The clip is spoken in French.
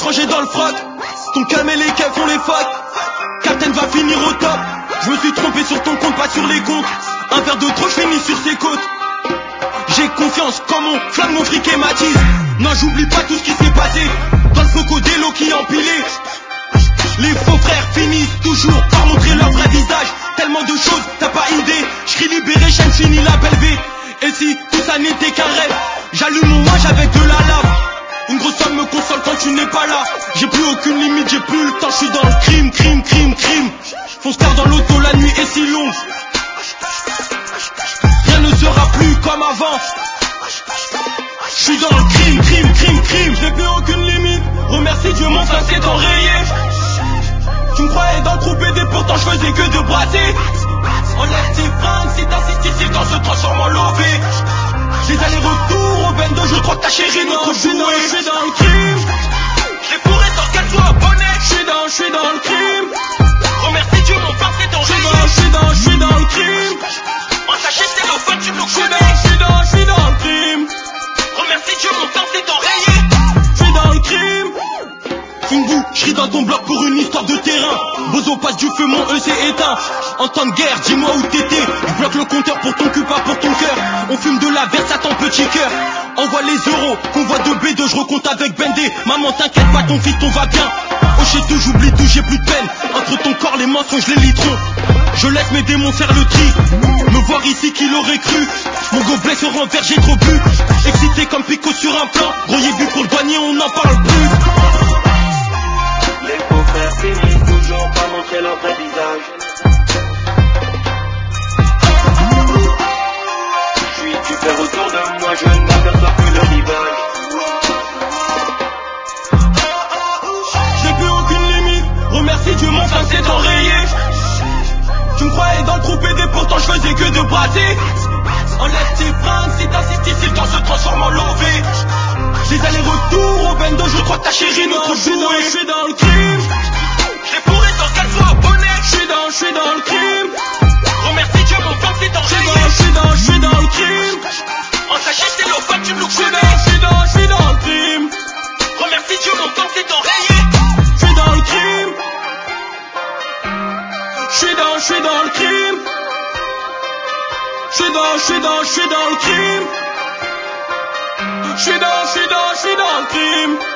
se ranger dans le froc. Ton calme et les keufs font les facs. Captain va finir au top. Je me suis trompé sur ton compte, pas sur les comptes. Un verre de trop, je finis sur ses côtes. J'ai confiance comme mon flamme, mon fric et ma tease. Non, j'oublie pas tout ce qui s'est passé. Dans le foco des lots qui empilés. Les faux frères finissent toujours par montrer leur vrai visage. Tellement de choses, t'as pas idée. J'crie libéré, chaîne finie la belle V. Et si tout ça n'était qu'un rêve, j'allume mon wage avec de la lave. Une grosse somme me console quand tu n'es pas là. J'ai plus aucune limite, j'ai plus le temps, je suis dans le crime, crime, crime, crime. Fonce car dans l'auto, la nuit est si longue. Rien ne sera plus comme avant. Je suis dans le crime, crime, crime, crime. J'ai plus aucune limite. Remercie Dieu, mon frère s'est enrayé. Tu me croyais dans le groupe BD, pourtant je faisais que de brasser. Enlève tes fringues, si t'insistes ici, le temps se transforme en lové. J'ai allers-retours au bendo, je crois que ta chérie nous trouve joué. Je suis dans le crime. J'ai fourré sans qu'elle soit abonnée. Je suis dans le crime. Remercie Dieu, mon frère s'est enrayé. Je suis dans le crime. En sachet, c'est le fun, tu me le connais. Je suis dans le crime. Remercie Dieu, mon temps s'est enrayé. Je suis dans le crime. Fungu, j'ris dans ton bloc pour une histoire de terrain. Bozo passe du feu, mon E s'est éteint. En temps de guerre, dis-moi où t'étais. Je bloque le compteur pour ton cul, pas pour ton cœur. On fume de la verse à ton petit cœur. Envoie les euros, convoi de B2, je recompte avec Bendé. Maman t'inquiète pas, ton fils, ton va bien. Oh chez tout, j'oublie tout, j'ai plus de peine. Entre ton corps, les mensonges, les litrons. Je laisse mes démons faire le tri. Me voir ici, qui l'aurait cru. Mon gobelet se renverse, j'ai trop bu. Excité comme Pico sur un plan. Gros yé vu pour le douanier, on n'en parle plus. Les faux frères finissent toujours par montrer leur vrai visage. Je suis super autour de moi, je n'aperçois plus le rivage. J'ai plus aucune limite, remercie Dieu, mon frère s'est enrayé. Tu me croyais dans le groupe BD, pourtant je faisais que de brasser. Enlève tes fringues, si t'insistes ici, le temps se transforme en lové. J'ai allers-retours au bendo, je crois que ta chérie nous trouve joué. Je suis dans le crime. J'ai fourré sans qu'elle soit abonnée. Je suis dans le crime. Remercie Dieu, mon frère s'est enrayé. Je suis dans le crime. En sachet, c'est le fun, tu me le connais. Je suis dans le crime. Remercie Dieu, mon temps s'est enrayé. Je suis dans le crime. Je suis dans le crime. Je suis dans le crime. Je suis dans le crime.